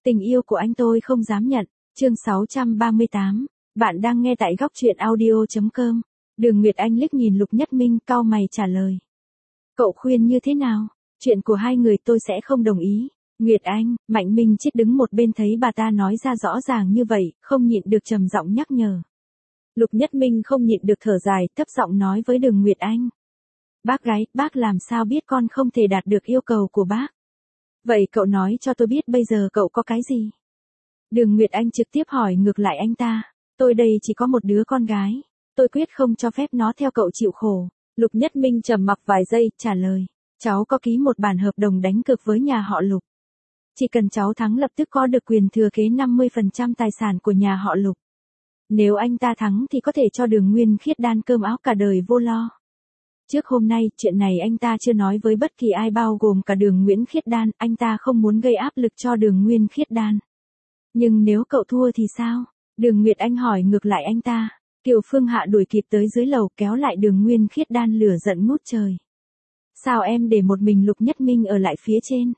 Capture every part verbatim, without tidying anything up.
Tình yêu của anh tôi không dám nhận. Chương sáu trăm ba mươi tám. Bạn đang nghe tại góc truyện audio chấm com. Đường Nguyệt Anh liếc nhìn Lục Nhất Minh, cau mày trả lời. Cậu khuyên như thế nào? Chuyện của hai người tôi sẽ không đồng ý. Nguyệt Anh, Mạnh Minh Chết đứng một bên thấy bà ta nói ra rõ ràng như vậy, không nhịn được trầm giọng nhắc nhở. Lục Nhất Minh không nhịn được thở dài, thấp giọng nói với Đường Nguyệt Anh. Bác gái, bác làm sao biết con không thể đạt được yêu cầu của bác? Vậy cậu nói cho tôi biết bây giờ cậu có cái gì? Đường Nguyệt Anh trực tiếp hỏi ngược lại anh ta. Tôi đây chỉ có một đứa con gái. Tôi quyết không cho phép nó theo cậu chịu khổ. Lục Nhất Minh trầm mặc vài giây, trả lời. Cháu có ký một bản hợp đồng đánh cược với nhà họ Lục. Chỉ cần cháu thắng lập tức có được quyền thừa kế năm mươi phần trăm tài sản của nhà họ Lục. Nếu anh ta thắng thì có thể cho Đường Nguyên Khiết Đan cơm áo cả đời vô lo. Trước hôm nay, chuyện này anh ta chưa nói với bất kỳ ai bao gồm cả Đường Nguyễn Khiết Đan, anh ta không muốn gây áp lực cho Đường Nguyên Khiết Đan. Nhưng nếu cậu thua thì sao? Đường Nguyệt Anh hỏi ngược lại anh ta. Kiều Phương Hạ đuổi kịp tới dưới lầu kéo lại Đường Nguyên Khiết Đan lửa giận ngút trời. Sao em để một mình Lục Nhất Minh ở lại phía trên?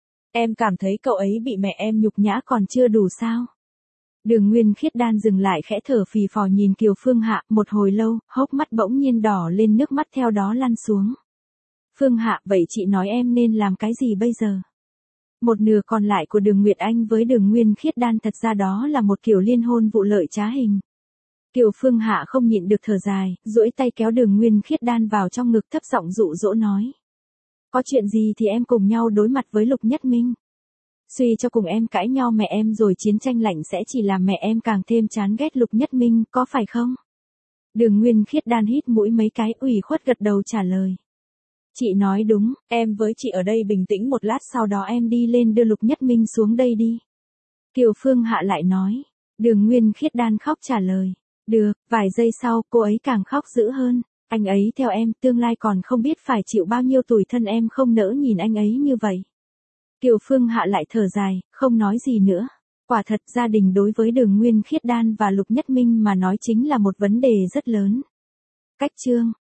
Em cảm thấy cậu ấy bị mẹ em nhục nhã còn chưa đủ sao? Đường Nguyên Khiết Đan dừng lại khẽ thở phì phò nhìn Kiều Phương Hạ một hồi lâu, hốc mắt bỗng nhiên đỏ lên, nước mắt theo đó lăn xuống. Phương Hạ, vậy chị nói em nên làm cái gì bây giờ? Một nửa còn lại của Đường Nguyệt Anh với Đường Nguyên Khiết Đan thật ra đó là một kiểu liên hôn vụ lợi trá hình. Kiều Phương Hạ không nhịn được thở dài, duỗi tay kéo Đường Nguyên Khiết Đan vào trong ngực, thấp giọng dụ dỗ nói. Có chuyện gì thì em cùng nhau đối mặt với Lục Nhất Minh. Suy cho cùng em cãi nhau mẹ em rồi chiến tranh lạnh sẽ chỉ làm mẹ em càng thêm chán ghét Lục Nhất Minh, có phải không? Đường Nguyên Khiết Đan hít mũi mấy cái, ủy khuất gật đầu trả lời. Chị nói đúng, em với chị ở đây bình tĩnh một lát, sau đó em đi lên đưa Lục Nhất Minh xuống đây đi. Kiều Phương Hạ lại nói. Đường Nguyên Khiết Đan khóc trả lời. Được, vài giây sau cô ấy càng khóc dữ hơn. Anh ấy theo em, tương lai còn không biết phải chịu bao nhiêu tủi thân, em không nỡ nhìn anh ấy như vậy. Kiều Phương Hạ lại thở dài, không nói gì nữa. Quả thật gia đình đối với Đường Nguyên Khiết Đan và Lục Nhất Minh mà nói chính là một vấn đề rất lớn. Cách chương